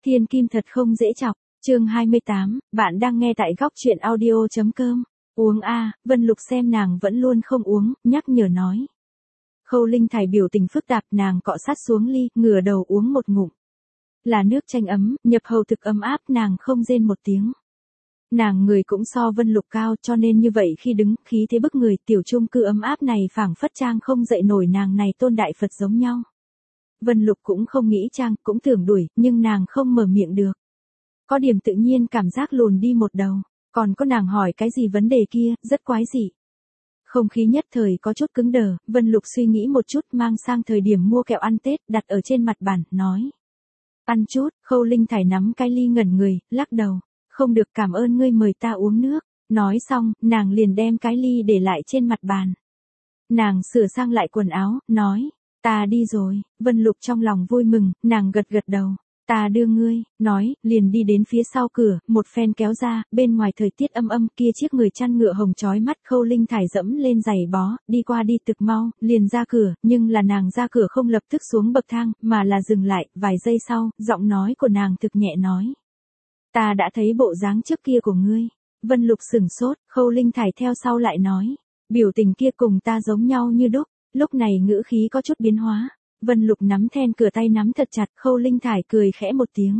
Thiên kim thật không dễ chọc, chương 28, bạn đang nghe tại góc truyện audio.com. Uống a, Vân Lục xem nàng vẫn luôn không uống, nhắc nhở nói. Khâu Linh Thải biểu tình phức tạp, nàng cọ sát xuống ly, ngửa đầu uống một ngụm. Là nước chanh ấm, nhập hầu thực ấm áp, nàng không rên một tiếng. Nàng người cũng so Vân Lục cao, cho nên như vậy khi đứng, khí thế bức người, tiểu chung cư ấm áp này phảng phất trang không dậy nổi nàng này tôn đại Phật giống nhau. Vân Lục cũng không nghĩ trang, cũng tưởng đuổi, nhưng nàng không mở miệng được. Có điểm tự nhiên cảm giác lùn đi một đầu, còn có nàng hỏi cái gì vấn đề kia, rất quái dị. Không khí nhất thời có chút cứng đờ, Vân Lục suy nghĩ một chút, mang sang thời điểm mua kẹo ăn Tết, đặt ở trên mặt bàn, nói. Ăn chút, Khâu Linh Thải nắm cái ly ngẩn người, lắc đầu. Không được, cảm ơn ngươi mời ta uống nước. Nói xong, nàng liền đem cái ly để lại trên mặt bàn. Nàng sửa sang lại quần áo, nói. Ta đi rồi. Vân Lục trong lòng vui mừng, nàng gật gật đầu. Ta đưa ngươi, nói, liền đi đến phía sau cửa, một phen kéo ra, bên ngoài thời tiết âm âm kia chiếc người chăn ngựa hồng chói mắt. Khâu Linh Thải dẫm lên giày bó, đi qua đi thực mau, liền ra cửa, nhưng là nàng ra cửa không lập tức xuống bậc thang, mà là dừng lại, vài giây sau, giọng nói của nàng thực nhẹ nói. Ta đã thấy bộ dáng trước kia của ngươi. Vân Lục sửng sốt, Khâu Linh Thải theo sau lại nói. Biểu tình kia cùng ta giống nhau như đúc, lúc này ngữ khí có chút biến hóa. Vân Lục nắm then cửa tay nắm thật chặt, Khâu Linh Thải cười khẽ một tiếng.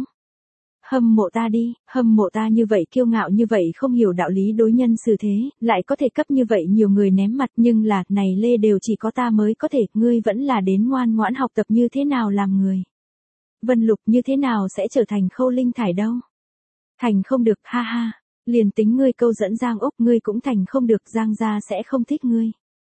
Hâm mộ ta đi, hâm mộ ta như vậy kiêu ngạo như vậy không hiểu đạo lý đối nhân xử thế, lại có thể cấp như vậy nhiều người ném mặt, nhưng là, này lê đều chỉ có ta mới có thể, ngươi vẫn là đến ngoan ngoãn học tập như thế nào làm người. Vân Lục như thế nào sẽ trở thành Khâu Linh Thải đâu? Thành không được, ha ha, liền tính ngươi câu dẫn Giang Úc ngươi cũng thành không được, Giang gia sẽ không thích ngươi.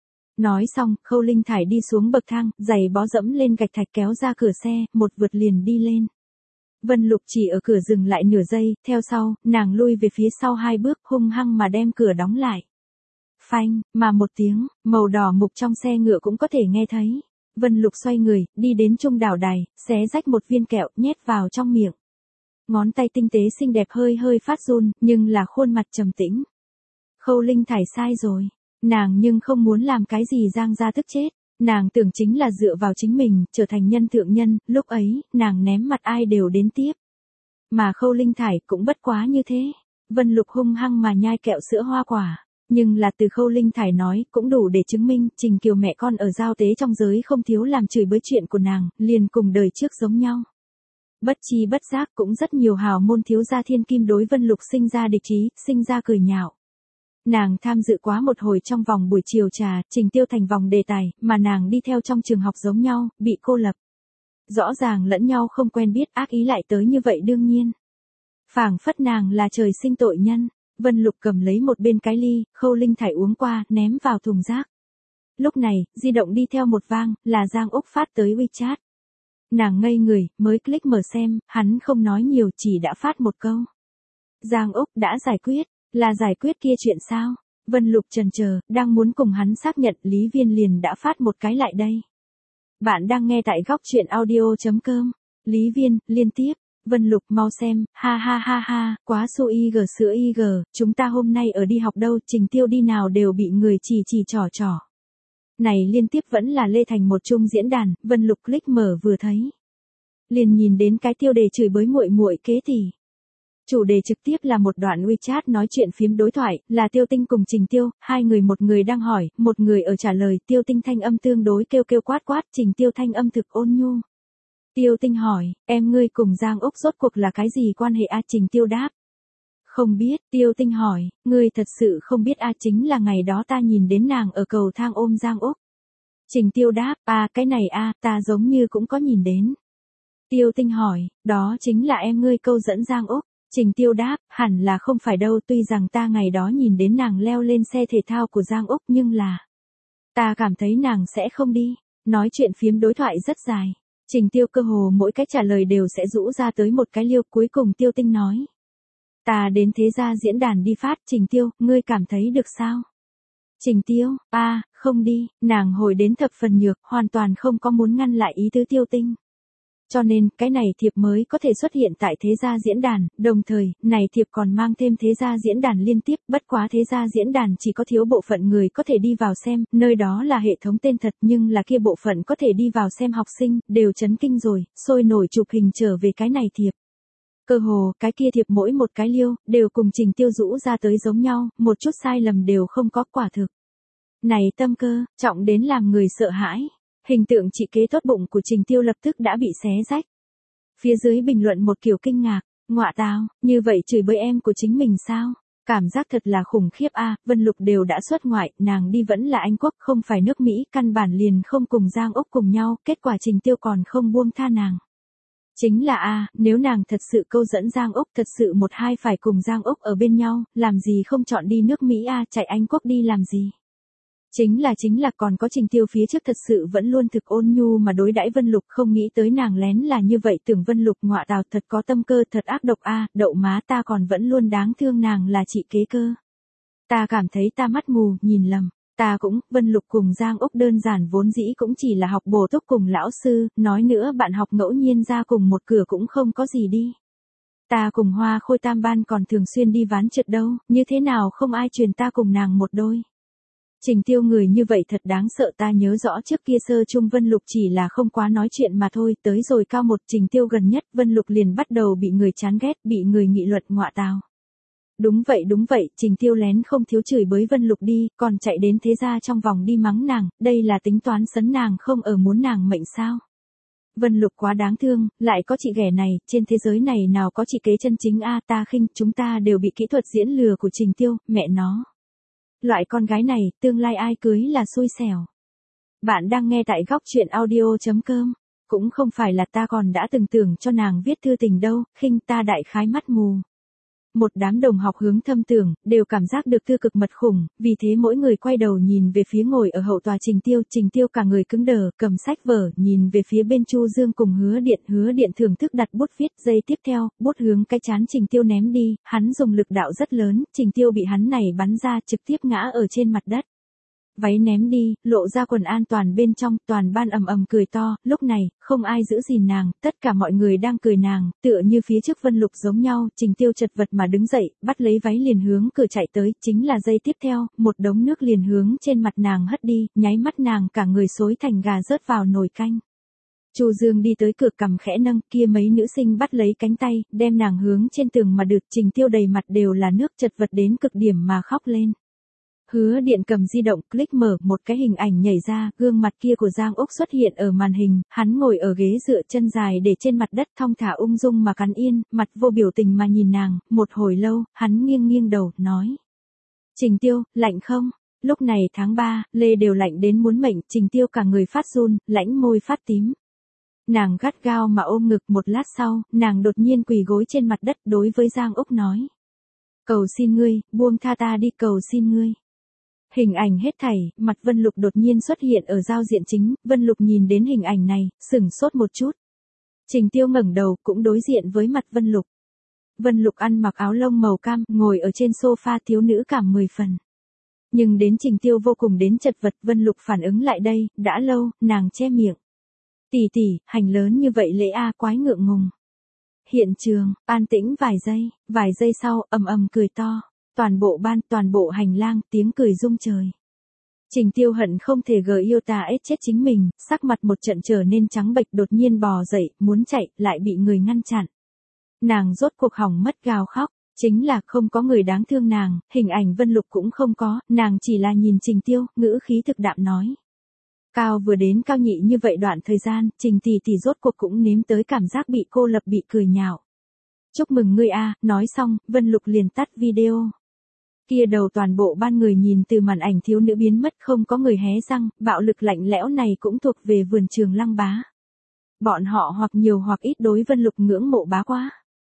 Nói xong, Khâu Linh Thải đi xuống bậc thang, giày bó dẫm lên gạch thạch kéo ra cửa xe, một vượt liền đi lên. Vân Lục chỉ ở cửa dừng lại nửa giây, theo sau, nàng lui về phía sau 2 bước, hung hăng mà đem cửa đóng lại. Phanh, mà một tiếng, màu đỏ mục trong xe ngựa cũng có thể nghe thấy. Vân Lục xoay người, đi đến trung đảo đài, xé rách một viên kẹo, nhét vào trong miệng. Ngón tay tinh tế xinh đẹp hơi hơi phát run, nhưng là khuôn mặt trầm tĩnh. Khâu Linh Thải sai rồi. Nàng nhưng không muốn làm cái gì Giang gia tức chết. Nàng tưởng chính là dựa vào chính mình, trở thành nhân thượng nhân, lúc ấy, nàng ném mặt ai đều đến tiếp. Mà Khâu Linh Thải cũng bất quá như thế. Vân Lục hung hăng mà nhai kẹo sữa hoa quả. Nhưng là từ Khâu Linh Thải nói, cũng đủ để chứng minh, Trình Kiều mẹ con ở giao tế trong giới không thiếu làm chửi bới chuyện của nàng, liền cùng đời trước giống nhau. Bất chi bất giác cũng rất nhiều hào môn thiếu gia thiên kim đối Vân Lục sinh ra địch ý, sinh ra cười nhạo. Nàng tham dự quá một hồi trong vòng buổi chiều trà, Trình Tiêu thành vòng đề tài, mà nàng đi theo trong trường học giống nhau, bị cô lập. Rõ ràng lẫn nhau không quen biết, ác ý lại tới như vậy đương nhiên. Phảng phất nàng là trời sinh tội nhân. Vân Lục cầm lấy một bên cái ly, Khâu Linh Thải uống qua, ném vào thùng rác. Lúc này, di động đi theo một vang, là Giang Úc phát tới WeChat. Nàng ngây người, mới click mở xem, hắn không nói nhiều, chỉ đã phát một câu. Giang Úc đã giải quyết, là giải quyết kia chuyện sao? Vân Lục chần chờ, đang muốn cùng hắn xác nhận, Lý Viên liền đã phát một cái lại đây. Bạn đang nghe tại góc truyện audio.com. Lý Viên, liên tiếp. Vân Lục mau xem, ha ha ha ha, quá su IG sữa IG, chúng ta hôm nay ở đi học đâu, Trình Tiêu đi nào đều bị người chỉ trỏ trỏ. Này liên tiếp vẫn là Lê Thành một chung diễn đàn, Vân Lục click mở vừa thấy. Liền nhìn đến cái tiêu đề chửi bới muội muội kế tỷ. Chủ đề trực tiếp là một đoạn WeChat nói chuyện phím đối thoại, là Tiêu Tinh cùng Trình Tiêu, hai người, một người đang hỏi, một người ở trả lời, Tiêu Tinh thanh âm tương đối kêu kêu quát quát, Trình Tiêu thanh âm thực ôn nhu. Tiêu Tinh hỏi, em ngươi cùng Giang Úc rốt cuộc là cái gì quan hệ a? Trình Tiêu đáp. Không biết. Tiêu Tinh hỏi, ngươi thật sự không biết a? Chính là ngày đó ta nhìn đến nàng ở cầu thang ôm Giang Úc. Trình Tiêu đáp, cái này ta giống như cũng có nhìn đến. Tiêu Tinh hỏi, đó chính là em ngươi câu dẫn Giang Úc. Trình Tiêu đáp, hẳn là không phải đâu, tuy rằng ta ngày đó nhìn đến nàng leo lên xe thể thao của Giang Úc nhưng là ta cảm thấy nàng sẽ không đi. Nói chuyện phiếm đối thoại rất dài. Trình Tiêu cơ hồ mỗi cách trả lời đều sẽ rũ ra tới một cái liêu, cuối cùng Tiêu Tinh nói. Ta đến thế gia diễn đàn đi phát, Trình Tiêu, ngươi cảm thấy được sao? Trình Tiêu, không đi, nàng hồi đến thập phần nhược, hoàn toàn không có muốn ngăn lại ý tứ Tiêu Tinh. Cho nên, cái này thiệp mới có thể xuất hiện tại thế gia diễn đàn, đồng thời, này thiệp còn mang thêm thế gia diễn đàn liên tiếp, bất quá thế gia diễn đàn chỉ có thiếu bộ phận người có thể đi vào xem, nơi đó là hệ thống tên thật nhưng là kia bộ phận có thể đi vào xem học sinh, đều chấn kinh rồi, sôi nổi chụp hình trở về cái này thiệp. Cơ hồ, cái kia thiệp mỗi một cái liêu, đều cùng Trình Tiêu rũ ra tới giống nhau, một chút sai lầm đều không có quả thực. Này tâm cơ, trọng đến làm người sợ hãi. Hình tượng chị kế tốt bụng của Trình Tiêu lập tức đã bị xé rách. Phía dưới bình luận một kiểu kinh ngạc, ngọa tào, như vậy chửi bới em của chính mình sao? Cảm giác thật là khủng khiếp a. Vân Lục đều đã xuất ngoại, nàng đi vẫn là Anh Quốc không phải nước Mỹ, căn bản liền không cùng Giang Úc cùng nhau, kết quả Trình Tiêu còn không buông tha nàng. Chính là nếu nàng thật sự câu dẫn Giang Úc, thật sự một hai phải cùng Giang Úc ở bên nhau, làm gì không chọn đi nước Mỹ chạy Anh Quốc đi làm gì? Chính là còn có Trình Tiêu phía trước thật sự vẫn luôn thực ôn nhu mà đối đãi Vân Lục, không nghĩ tới nàng lén là như vậy, tưởng Vân Lục ngọa tào thật có tâm cơ, thật ác độc đậu má, ta còn vẫn luôn đáng thương nàng là chị kế cơ. Ta cảm thấy ta mắt mù, nhìn lầm. Ta cũng, Vân Lục cùng Giang Úc đơn giản vốn dĩ cũng chỉ là học bổ túc cùng lão sư, nói nữa bạn học ngẫu nhiên ra cùng một cửa cũng không có gì đi. Ta cùng Hoa Khôi tam ban còn thường xuyên đi ván trượt đâu, như thế nào không ai truyền ta cùng nàng một đôi. Trình Tiêu người như vậy thật đáng sợ, ta nhớ rõ trước kia sơ trung Vân Lục chỉ là không quá nói chuyện mà thôi, tới rồi cao một Trình Tiêu gần nhất Vân Lục liền bắt đầu bị người chán ghét, bị người nghị luận ngọa tào. Đúng vậy, Trình Tiêu lén không thiếu chửi bới Vân Lục đi, còn chạy đến thế gia trong vòng đi mắng nàng, đây là tính toán sấn nàng không ở muốn nàng mệnh sao. Vân Lục quá đáng thương, lại có chị ghẻ này, trên thế giới này nào có chị kế chân chính ta khinh, chúng ta đều bị kỹ thuật diễn lừa của Trình Tiêu, mẹ nó. Loại con gái này, tương lai ai cưới là xui xẻo. Bạn đang nghe tại góc chuyện audio.com. Cũng không phải là ta còn đã từng tưởng cho nàng viết thư tình đâu, khinh, ta đại khái mắt mù. Một đám đồng học hướng thâm tưởng, đều cảm giác được tư cực mật khủng, vì thế mỗi người quay đầu nhìn về phía ngồi ở hậu tòa Trình Tiêu cả người cứng đờ, cầm sách vở, nhìn về phía bên Chu Dương cùng Hứa Điện thưởng thức đặt bút viết, giây tiếp theo, bút hướng cái chán Trình Tiêu ném đi, hắn dùng lực đạo rất lớn, Trình Tiêu bị hắn này bắn ra, trực tiếp ngã ở trên mặt đất. Váy ném đi, lộ ra quần an toàn bên trong, toàn ban ầm ầm cười to, lúc này, không ai giữ gìn nàng, tất cả mọi người đang cười nàng, tựa như phía trước Vân Lục giống nhau, Trình Tiêu chật vật mà đứng dậy, bắt lấy váy liền hướng cửa chạy tới, chính là giây tiếp theo, một đống nước liền hướng trên mặt nàng hất đi, nháy mắt nàng cả người xối thành gà rớt vào nồi canh. Chu Dương đi tới cửa cầm khẽ nâng, kia mấy nữ sinh bắt lấy cánh tay, đem nàng hướng trên tường mà đượt, Trình Tiêu đầy mặt đều là nước, chật vật đến cực điểm mà khóc lên. Hứa Điện cầm di động, click mở, một cái hình ảnh nhảy ra, gương mặt kia của Giang Úc xuất hiện ở màn hình, hắn ngồi ở ghế dựa chân dài để trên mặt đất thong thả ung dung mà cắn yên, mặt vô biểu tình mà nhìn nàng, một hồi lâu, hắn nghiêng đầu, nói. Trình Tiêu, lạnh không? Lúc này tháng 3, lê đều lạnh đến muốn mệnh, Trình Tiêu cả người phát run, lãnh môi phát tím. Nàng gắt gao mà ôm ngực, một lát sau, nàng đột nhiên quỳ gối trên mặt đất đối với Giang Úc nói. Cầu xin ngươi, buông tha ta đi, cầu xin ngươi. Hình ảnh hết thảy, mặt Vân Lục đột nhiên xuất hiện ở giao diện chính, Vân Lục nhìn đến hình ảnh này, sửng sốt một chút. Trình Tiêu ngẩng đầu, cũng đối diện với mặt Vân Lục. Vân Lục ăn mặc áo lông màu cam, ngồi ở trên sofa, thiếu nữ cảm 10 phần. Nhưng đến Trình Tiêu vô cùng đến chật vật, Vân Lục phản ứng lại đây, đã lâu, nàng che miệng. Tỷ, hành lớn như vậy lễ quái ngượng ngùng. Hiện trường, an tĩnh vài giây sau, ầm cười to. Toàn bộ ban, toàn bộ hành lang, tiếng cười rung trời. Trình Tiêu hận không thể yêu ta chết chính mình, sắc mặt một trận trở nên trắng bệch, đột nhiên bò dậy, muốn chạy, lại bị người ngăn chặn. Nàng rốt cuộc hỏng mất gào khóc, chính là không có người đáng thương nàng, hình ảnh Vân Lục cũng không có, nàng chỉ là nhìn Trình Tiêu, ngữ khí thực đạm nói. Cao vừa đến cao nhị như vậy đoạn thời gian, Trình tỷ rốt cuộc cũng nếm tới cảm giác bị cô lập, bị cười nhạo. Chúc mừng ngươi nói xong, Vân Lục liền tắt video. Kia đầu toàn bộ ban người nhìn từ màn ảnh thiếu nữ biến mất, không có người hé răng, bạo lực lạnh lẽo này cũng thuộc về vườn trường Lăng Bá. Bọn họ hoặc nhiều hoặc ít đối Vân Lục ngưỡng mộ bá quá.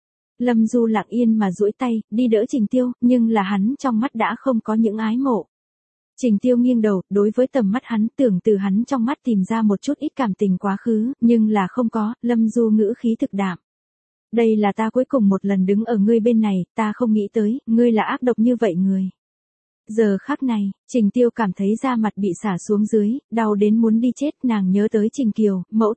Lâm Du lặng yên mà duỗi tay, đi đỡ Trình Tiêu, nhưng là hắn trong mắt đã không có những ái mộ. Trình Tiêu nghiêng đầu, đối với tầm mắt hắn, tưởng từ hắn trong mắt tìm ra một chút ít cảm tình quá khứ, nhưng là không có, Lâm Du ngữ khí thực đạm. Đây là ta cuối cùng một lần đứng ở ngươi bên này, ta không nghĩ tới, ngươi là ác độc như vậy người. Giờ khắc này, Trình Tiêu cảm thấy da mặt bị xả xuống dưới, đau đến muốn đi chết, nàng nhớ tới Trình Kiều, mẫu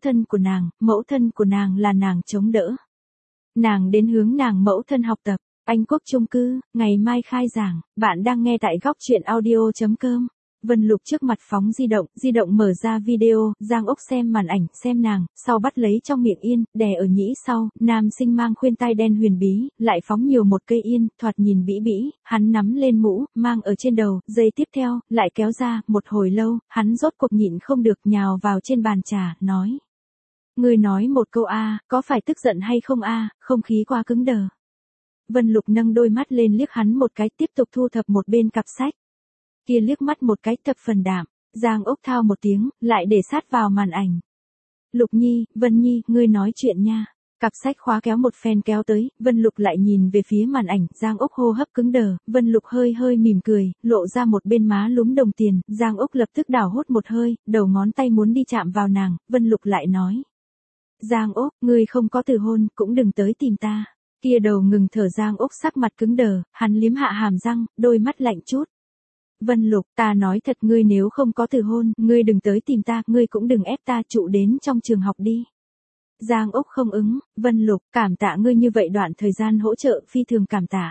thân của nàng là nàng chống đỡ. Nàng đến hướng nàng mẫu thân học tập, Anh Quốc chung cư, ngày mai khai giảng, bạn đang nghe tại góc chuyện audio.com. Vân Lục trước mặt phóng di động mở ra video, Giang Ốc xem màn ảnh, xem nàng, sau bắt lấy trong miệng yên, đè ở nhĩ sau, nam sinh mang khuyên tai đen huyền bí, lại phóng nhiều một cây yên, thoạt nhìn bĩ bĩ, hắn nắm lên mũ, mang ở trên đầu, giây tiếp theo, lại kéo ra, một hồi lâu, hắn rốt cuộc nhịn không được nhào vào trên bàn trà, nói. Ngươi nói một câu a, có phải tức giận hay không a, không khí quá cứng đờ. Vân Lục nâng đôi mắt lên liếc hắn một cái, tiếp tục thu thập một bên cặp sách. Kia liếc mắt một cái thập phần đạm, Giang Ốc thao một tiếng, lại để sát vào màn ảnh. Lục Nhi, Vân Nhi, ngươi nói chuyện nha. Cặp sách khóa kéo một phen kéo tới, Vân Lục lại nhìn về phía màn ảnh, Giang Ốc hô hấp cứng đờ, Vân Lục hơi mỉm cười, lộ ra một bên má lúm đồng tiền, Giang Ốc lập tức đảo hốt một hơi, đầu ngón tay muốn đi chạm vào nàng, Vân Lục lại nói. Giang Ốc, ngươi không có từ hôn, cũng đừng tới tìm ta. Kia đầu ngừng thở Giang Ốc sắc mặt cứng đờ, hắn liếm hạ hàm răng, đôi mắt lạnh chút. Vân Lục, ta nói thật ngươi nếu không có từ hôn, ngươi đừng tới tìm ta, ngươi cũng đừng ép ta trụ đến trong trường học đi. Giang Ốc không ứng, Vân Lục, cảm tạ ngươi như vậy đoạn thời gian hỗ trợ, phi thường cảm tạ.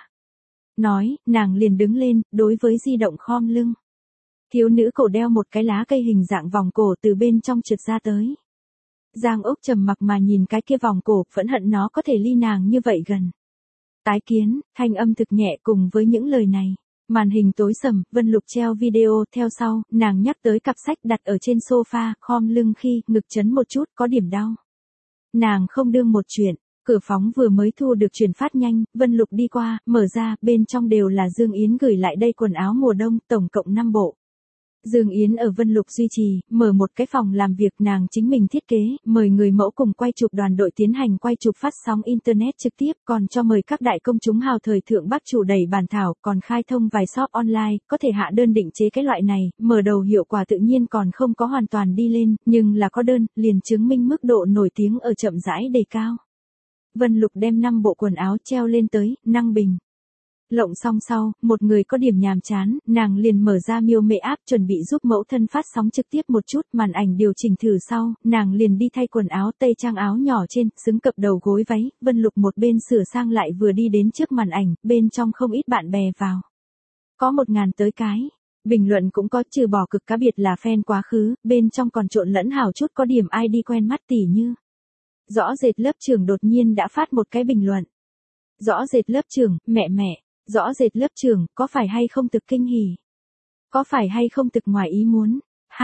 Nói, nàng liền đứng lên, đối với di động khom lưng. Thiếu nữ cổ đeo một cái lá cây hình dạng vòng cổ từ bên trong trượt ra tới. Giang Ốc trầm mặc mà nhìn cái kia vòng cổ, phẫn hận nó có thể ly nàng như vậy gần. Tái kiến, thanh âm thực nhẹ cùng với những lời này. Màn hình tối sầm, Vân Lục treo video, theo sau, nàng nhắc tới cặp sách đặt ở trên sofa, khom lưng khi, ngực chấn một chút, có điểm đau. Nàng không đương một chuyện, cửa phóng vừa mới thu được truyền phát nhanh, Vân Lục đi qua, mở ra, bên trong đều là Dương Yến gửi lại đây quần áo mùa đông, tổng cộng 5 bộ. Dương Yến ở Vân Lục duy trì, mở một cái phòng làm việc nàng chính mình thiết kế, mời người mẫu cùng quay chụp đoàn đội tiến hành quay chụp phát sóng Internet trực tiếp, còn cho mời các đại công chúng hào thời thượng bác chủ đẩy bản thảo, còn khai thông vài shop online, có thể hạ đơn định chế cái loại này, mở đầu hiệu quả tự nhiên còn không có hoàn toàn đi lên, nhưng là có đơn, liền chứng minh mức độ nổi tiếng ở chậm rãi đề cao. Vân Lục đem 5 bộ quần áo treo lên tới, năng bình. Lộng xong sau, một người có điểm nhàm chán, nàng liền mở ra Miêu Mệ app chuẩn bị giúp mẫu thân phát sóng trực tiếp một chút, màn ảnh điều chỉnh thử sau, nàng liền đi thay quần áo tây trang áo nhỏ trên, xứng cập đầu gối váy, Vân Lục một bên sửa sang lại vừa đi đến trước màn ảnh, bên trong không ít bạn bè vào. Có 1000 tới cái. Bình luận cũng có, trừ bỏ cực cá biệt là fan quá khứ, bên trong còn trộn lẫn hào chút có điểm ID quen mắt tỉ như. Rõ rệt lớp trưởng đột nhiên đã phát một cái bình luận. Rõ rệt lớp trưởng, mẹ. Rõ rệt lớp trưởng, có phải hay không thực kinh hỉ? Có phải hay không thực ngoài ý muốn?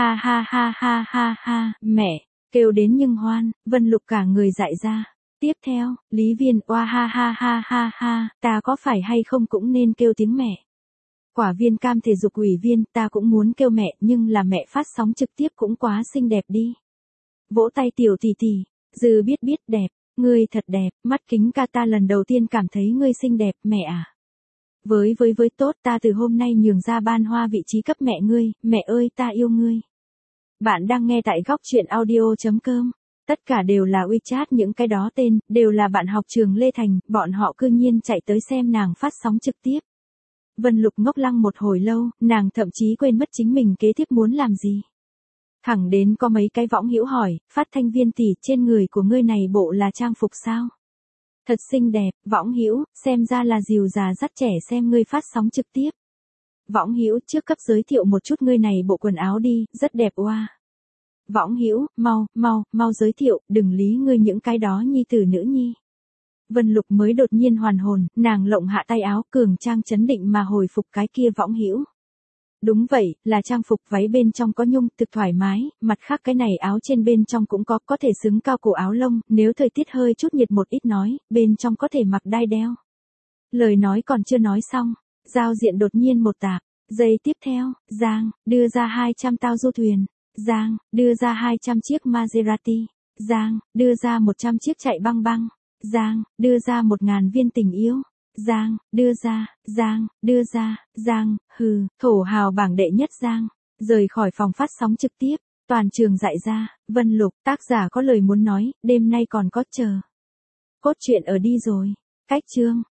Ha, mẹ, kêu đến nhưng hoan, Vân Lục cả người dại ra. Tiếp theo, Lý Viên, oa ha, ta có phải hay không cũng nên kêu tiếng mẹ. Quả Viên cam thể dục ủy viên, ta cũng muốn kêu mẹ, nhưng là mẹ phát sóng trực tiếp cũng quá xinh đẹp đi. Vỗ tay tiểu tỷ tỷ, dư biết đẹp, ngươi thật đẹp, mắt kính ca ta lần đầu tiên cảm thấy ngươi xinh đẹp, mẹ à. Với tốt, ta từ hôm nay nhường ra ban hoa vị trí cấp mẹ ngươi, mẹ ơi ta yêu ngươi. Bạn đang nghe tại góc chuyện audio.com. Tất cả đều là WeChat, những cái đó tên, đều là bạn học trường Lê Thành, bọn họ cư nhiên chạy tới xem nàng phát sóng trực tiếp. Vân Lục ngốc lăng một hồi lâu, nàng thậm chí quên mất chính mình kế tiếp muốn làm gì. Thẳng đến có mấy cái võng hữu hỏi, phát thanh viên tỷ, trên người của ngươi này bộ là trang phục sao? Thật xinh đẹp, võng hữu, xem ra là dìu già dắt trẻ xem ngươi phát sóng trực tiếp. Võng hữu, trước cấp giới thiệu một chút ngươi này bộ quần áo đi, rất đẹp oa. Võng hữu, mau giới thiệu, đừng lý ngươi những cái đó nhi tử nữ nhi. Vân Lục mới đột nhiên hoàn hồn, nàng lộng hạ tay áo, cường trang chấn định mà hồi phục cái kia võng hữu. Đúng vậy, là trang phục váy bên trong có nhung, thực thoải mái, mặt khác cái này áo trên bên trong cũng có thể xứng cao cổ áo lông, nếu thời tiết hơi chút nhiệt một ít nói, bên trong có thể mặc đai đeo. Lời nói còn chưa nói xong, giao diện đột nhiên một tạp, giây tiếp theo, Giang, đưa ra 200 tao du thuyền, Giang, đưa ra 200 chiếc Maserati, Giang, đưa ra 100 chiếc chạy băng băng, Giang, đưa ra 1000 viên tình yêu. Giang, đưa ra, Giang, hừ, thổ hào bảng đệ nhất Giang, rời khỏi phòng phát sóng trực tiếp, toàn trường dại ra, Vân Lục, tác giả có lời muốn nói, đêm nay còn có chờ. Cốt truyện ở đi rồi, cách chương.